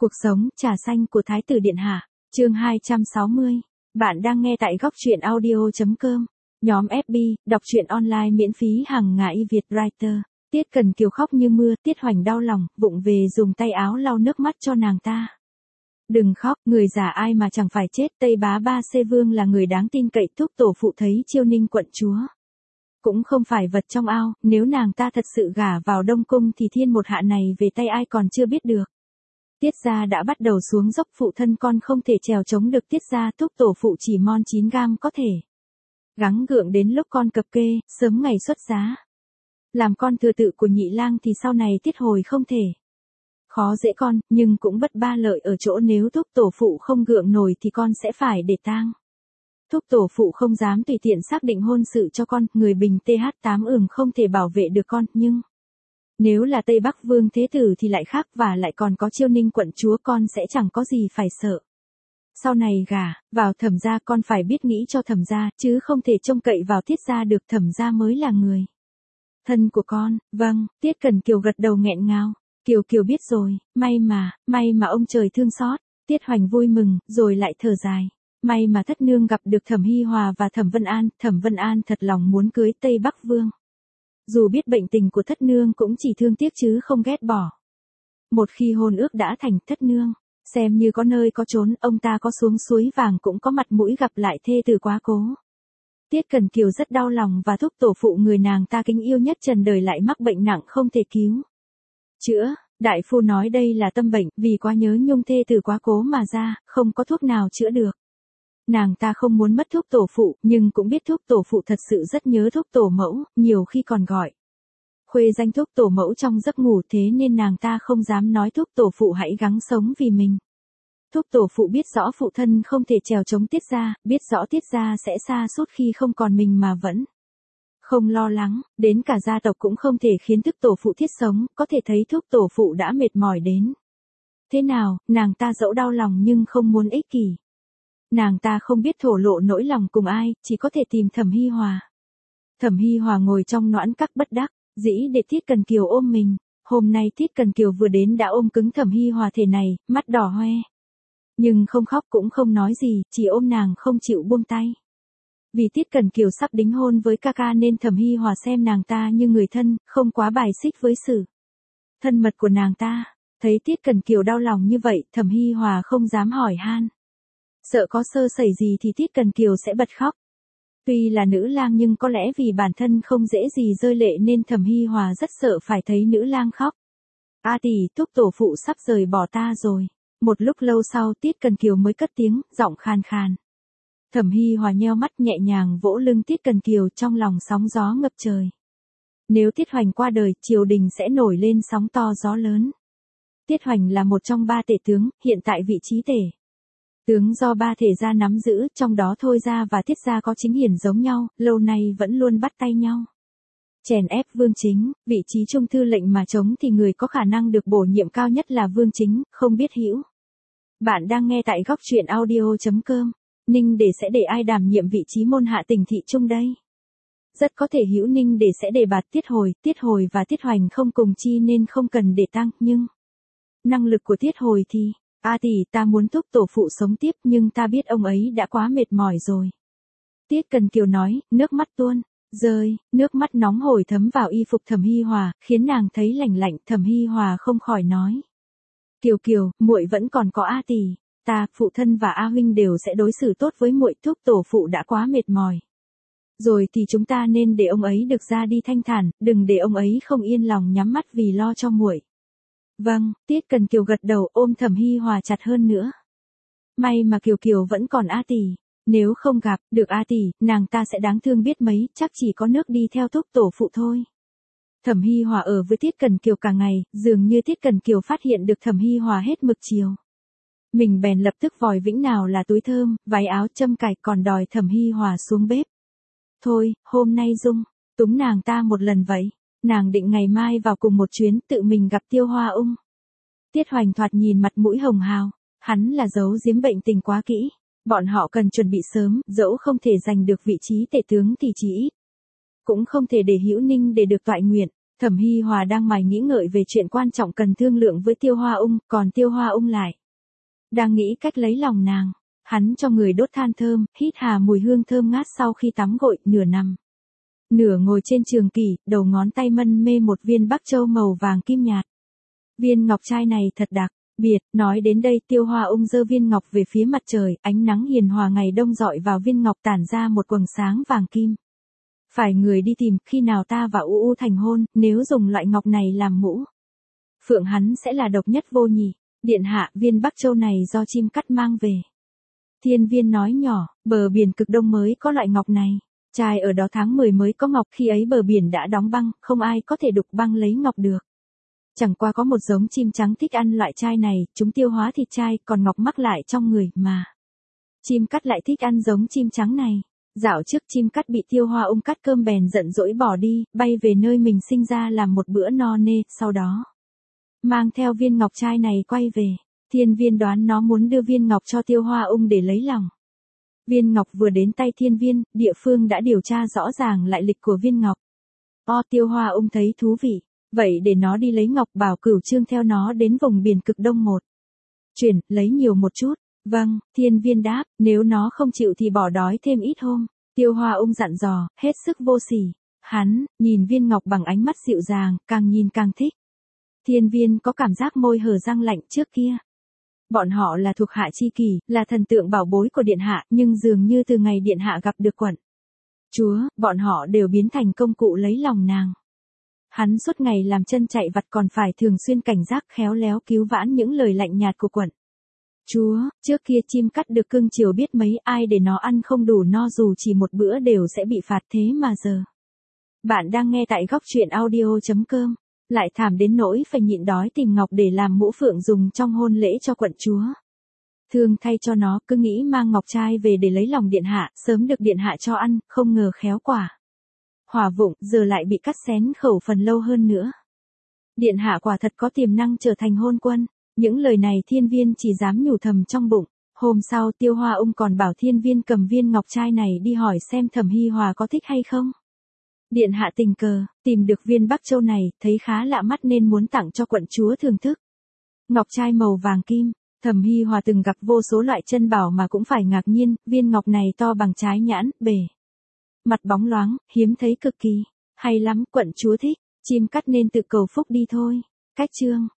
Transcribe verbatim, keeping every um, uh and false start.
Cuộc sống, trà xanh của Thái tử Điện Hạ, chương hai trăm sáu mươi. Bạn đang nghe tại góc truyện audio chấm com. Nhóm ép bê, đọc truyện online miễn phí hàng ngày Việt Writer. Tiết Cần Kiều khóc như mưa, Tiết Hoành đau lòng, vụng về dùng tay áo lau nước mắt cho nàng ta. Đừng khóc, người già ai mà chẳng phải chết, Tây Bá Ba Xê Vương là người đáng tin cậy, thúc tổ phụ thấy Chiêu Ninh quận chúa cũng không phải vật trong ao, nếu nàng ta thật sự gả vào Đông Cung thì thiên một hạ này về tay ai còn chưa biết được. Tiết gia đã bắt đầu xuống dốc, phụ thân con không thể trèo chống được Tiết gia, thúc tổ phụ chỉ mon chín gam có thể gắng gượng đến lúc con cập kê, sớm ngày xuất giá. Làm con thừa tự của nhị lang thì sau này Tiết hồi không thể khó dễ con, nhưng cũng bất ba lợi ở chỗ nếu thúc tổ phụ không gượng nổi thì con sẽ phải để tang. Thúc tổ phụ không dám tùy tiện xác định hôn sự cho con, người bình tê hát tám ừm không thể bảo vệ được con, nhưng nếu là Tây Bắc Vương Thế Tử thì lại khác, và lại còn có Chiêu Ninh quận chúa, con sẽ chẳng có gì phải sợ. Sau này gả vào Thẩm gia con phải biết nghĩ cho Thẩm gia, chứ không thể trông cậy vào Tiết gia được, Thẩm gia mới là người thân của con. Vâng, Tiết Cần Kiều gật đầu nghẹn ngào. Kiều Kiều biết rồi, may mà, may mà ông trời thương xót. Tiết Hoành vui mừng, rồi lại thở dài. May mà thất nương gặp được Thẩm Hi Hòa và Thẩm Vân An, Thẩm Vân An thật lòng muốn cưới Tây Bắc Vương. Dù biết bệnh tình của thất nương cũng chỉ thương tiếc chứ không ghét bỏ. Một khi hôn ước đã thành, thất nương xem như có nơi có chốn, ông ta có xuống suối vàng cũng có mặt mũi gặp lại thê tử quá cố. Tiết Cần Kiều rất đau lòng, và thúc tổ phụ người nàng ta kính yêu nhất trần đời lại mắc bệnh nặng không thể cứu chữa. Đại phu nói đây là tâm bệnh, vì quá nhớ nhung thê tử quá cố mà ra, không có thuốc nào chữa được. Nàng ta không muốn mất thúc tổ phụ, nhưng cũng biết thúc tổ phụ thật sự rất nhớ thúc tổ mẫu, nhiều khi còn gọi khuê danh thúc tổ mẫu trong giấc ngủ, thế nên nàng ta không dám nói thúc tổ phụ hãy gắng sống vì mình. Thúc tổ phụ biết rõ phụ thân không thể trèo chống Tiết gia, biết rõ Tiết gia sẽ sa sút khi không còn mình mà vẫn không lo lắng, đến cả gia tộc cũng không thể khiến thúc tổ phụ thiết sống, có thể thấy thúc tổ phụ đã mệt mỏi đến thế nào. Nàng ta dẫu đau lòng nhưng không muốn ích kỷ. Nàng ta không biết thổ lộ nỗi lòng cùng ai, chỉ có thể tìm Thẩm Hi Hòa. Thẩm Hi Hòa ngồi trong noãn các bất đắc dĩ để Tiết Cần Kiều ôm mình. Hôm nay Tiết Cần Kiều vừa đến đã ôm cứng Thẩm Hi Hòa thế này, mắt đỏ hoe, nhưng không khóc cũng không nói gì, chỉ ôm nàng không chịu buông tay. Vì Tiết Cần Kiều sắp đính hôn với ca ca nên Thẩm Hi Hòa xem nàng ta như người thân, không quá bài xích với sự thân mật của nàng ta. Thấy Tiết Cần Kiều đau lòng như vậy, Thẩm Hi Hòa không dám hỏi han, sợ có sơ sẩy gì thì Tiết Cần Kiều sẽ bật khóc. Tuy là nữ lang nhưng có lẽ vì bản thân không dễ gì rơi lệ nên Thẩm Hi Hòa rất sợ phải thấy nữ lang khóc. A tỷ, thúc tổ phụ sắp rời bỏ ta rồi. Một lúc lâu sau Tiết Cần Kiều mới cất tiếng, giọng khàn khàn. Thẩm Hi Hòa nheo mắt nhẹ nhàng vỗ lưng Tiết Cần Kiều, trong lòng sóng gió ngập trời. Nếu Tiết Hoành qua đời, triều đình sẽ nổi lên sóng to gió lớn. Tiết Hoành là một trong ba tể tướng, hiện tại vị trí tể tướng do ba thể gia nắm giữ, trong đó Thôi gia và Tiết gia có chính hiển giống nhau, lâu nay vẫn luôn bắt tay nhau chèn ép Vương Chính. Vị trí trung thư lệnh mà chống thì người có khả năng được bổ nhiệm cao nhất là Vương Chính, không biết hữu bạn đang nghe tại góc truyện audio chấm com. Ninh Để sẽ để ai đảm nhiệm vị trí môn hạ tỉnh thị trung đây? Rất có thể hữu Ninh Để sẽ đề bạt Tiết Hồi. Tiết Hồi và Tiết Hoành không cùng chi nên không cần để tăng, nhưng năng lực của Tiết Hồi thì A tỷ, ta muốn thúc tổ phụ sống tiếp, nhưng ta biết ông ấy đã quá mệt mỏi rồi. Tiết Cần Kiều nói, nước mắt tuôn rơi, nước mắt nóng hổi thấm vào y phục Thẩm Hi Hòa, khiến nàng thấy lạnh lạnh. Thẩm Hi Hòa không khỏi nói, Kiều Kiều, muội vẫn còn có A tỷ, ta, phụ thân và A huynh đều sẽ đối xử tốt với muội, thúc tổ phụ đã quá mệt mỏi rồi thì chúng ta nên để ông ấy được ra đi thanh thản, đừng để ông ấy không yên lòng nhắm mắt vì lo cho muội. Vâng, Tiết Cần Kiều gật đầu, ôm Thẩm Hi Hòa chặt hơn nữa. May mà Kiều Kiều vẫn còn A tỷ, nếu không gặp được A tỷ, nàng ta sẽ đáng thương biết mấy, chắc chỉ có nước đi theo thúc tổ phụ thôi. Thẩm Hi Hòa ở với Tiết Cần Kiều cả ngày, dường như Tiết Cần Kiều phát hiện được Thẩm Hi Hòa hết mực chiều mình bèn lập tức vòi vĩnh nào là túi thơm, váy áo, châm cài, còn đòi Thẩm Hi Hòa xuống bếp. Thôi, hôm nay dung túng nàng ta một lần vậy. Nàng định ngày mai vào cùng một chuyến, tự mình gặp Tiêu Hoa Ung. Tiết Hoành thoạt nhìn mặt mũi hồng hào, hắn là giấu giếm bệnh tình quá kỹ. Bọn họ cần chuẩn bị sớm, dẫu không thể giành được vị trí tể tướng thì chỉ ít cũng không thể để hữu Ninh để được toại nguyện. Thẩm Hi Hòa đang mải nghĩ ngợi về chuyện quan trọng cần thương lượng với Tiêu Hoa Ung, còn Tiêu Hoa Ung lại đang nghĩ cách lấy lòng nàng. Hắn cho người đốt than thơm, hít hà mùi hương thơm ngát sau khi tắm gội, nửa nằm, nửa ngồi trên trường kỷ, đầu ngón tay mân mê một viên Bắc Châu màu vàng kim nhạt. Viên ngọc trai này thật đặc biệt, nói đến đây Tiêu Hoa Ung giơ viên ngọc về phía mặt trời, ánh nắng hiền hòa ngày đông dọi vào viên ngọc tản ra một quầng sáng vàng kim. Phải người đi tìm, khi nào ta và U U thành hôn, nếu dùng loại ngọc này làm mũ phượng hắn sẽ là độc nhất vô nhị. Điện hạ, viên Bắc Châu này do chim cắt mang về. Thiên Viên nói nhỏ, bờ biển cực đông mới có loại ngọc này. Trai ở đó tháng mười mới có ngọc, khi ấy bờ biển đã đóng băng, không ai có thể đục băng lấy ngọc được. Chẳng qua có một giống chim trắng thích ăn loại trai này, chúng tiêu hóa thịt trai, còn ngọc mắc lại trong người, mà chim cắt lại thích ăn giống chim trắng này. Dạo trước chim cắt bị Tiêu Hoa Ung cắt cơm bèn giận dỗi bỏ đi, bay về nơi mình sinh ra làm một bữa no nê, sau đó mang theo viên ngọc trai này quay về. Thiên Viên đoán nó muốn đưa viên ngọc cho Tiêu Hoa Ung để lấy lòng. Viên ngọc vừa đến tay Thiên Viên, địa phương đã điều tra rõ ràng lại lịch của viên ngọc. O Tiêu Hoa Ung thấy thú vị, vậy để nó đi lấy ngọc, bảo Cửu Trương theo nó đến vùng biển cực đông một chuyển, lấy nhiều một chút. Vâng, Thiên Viên đáp, nếu nó không chịu thì bỏ đói thêm ít hôm. Tiêu Hoa Ung dặn dò, hết sức vô sỉ. Hắn nhìn viên ngọc bằng ánh mắt dịu dàng, càng nhìn càng thích. Thiên Viên có cảm giác môi hở răng lạnh. Trước kia bọn họ là thuộc hạ chi kỷ, là thần tượng bảo bối của điện hạ, nhưng dường như từ ngày điện hạ gặp được quận chúa, bọn họ đều biến thành công cụ lấy lòng nàng. Hắn suốt ngày làm chân chạy vặt, còn phải thường xuyên cảnh giác khéo léo cứu vãn những lời lạnh nhạt của quận chúa. Trước kia chim cắt được cưng chiều biết mấy, ai để nó ăn không đủ no dù chỉ một bữa đều sẽ bị phạt, thế mà giờ bạn đang nghe tại góc truyện audio chấm com, lại thảm đến nỗi phải nhịn đói tìm ngọc để làm mũ phượng dùng trong hôn lễ cho quận chúa. Thương thay cho nó, cứ nghĩ mang ngọc trai về để lấy lòng điện hạ, sớm được điện hạ cho ăn, không ngờ khéo quả hỏa vụng, giờ lại bị cắt xén khẩu phần lâu hơn nữa. Điện hạ quả thật có tiềm năng trở thành hôn quân. Những lời này Thiên Viên chỉ dám nhủ thầm trong bụng. Hôm sau Tiêu Hoa Ung còn bảo Thiên Viên cầm viên ngọc trai này đi hỏi xem Thẩm Hi Hòa có thích hay không. Điện hạ tình cờ tìm được viên Bắc Châu này, thấy khá lạ mắt nên muốn tặng cho quận chúa thưởng thức. Ngọc trai màu vàng kim, Thẩm Hi Hòa từng gặp vô số loại chân bảo mà cũng phải ngạc nhiên, viên ngọc này to bằng trái nhãn, bề mặt bóng loáng, hiếm thấy cực kỳ. Hay lắm, quận chúa thích, chim cắt nên tự cầu phúc đi thôi. Cách chương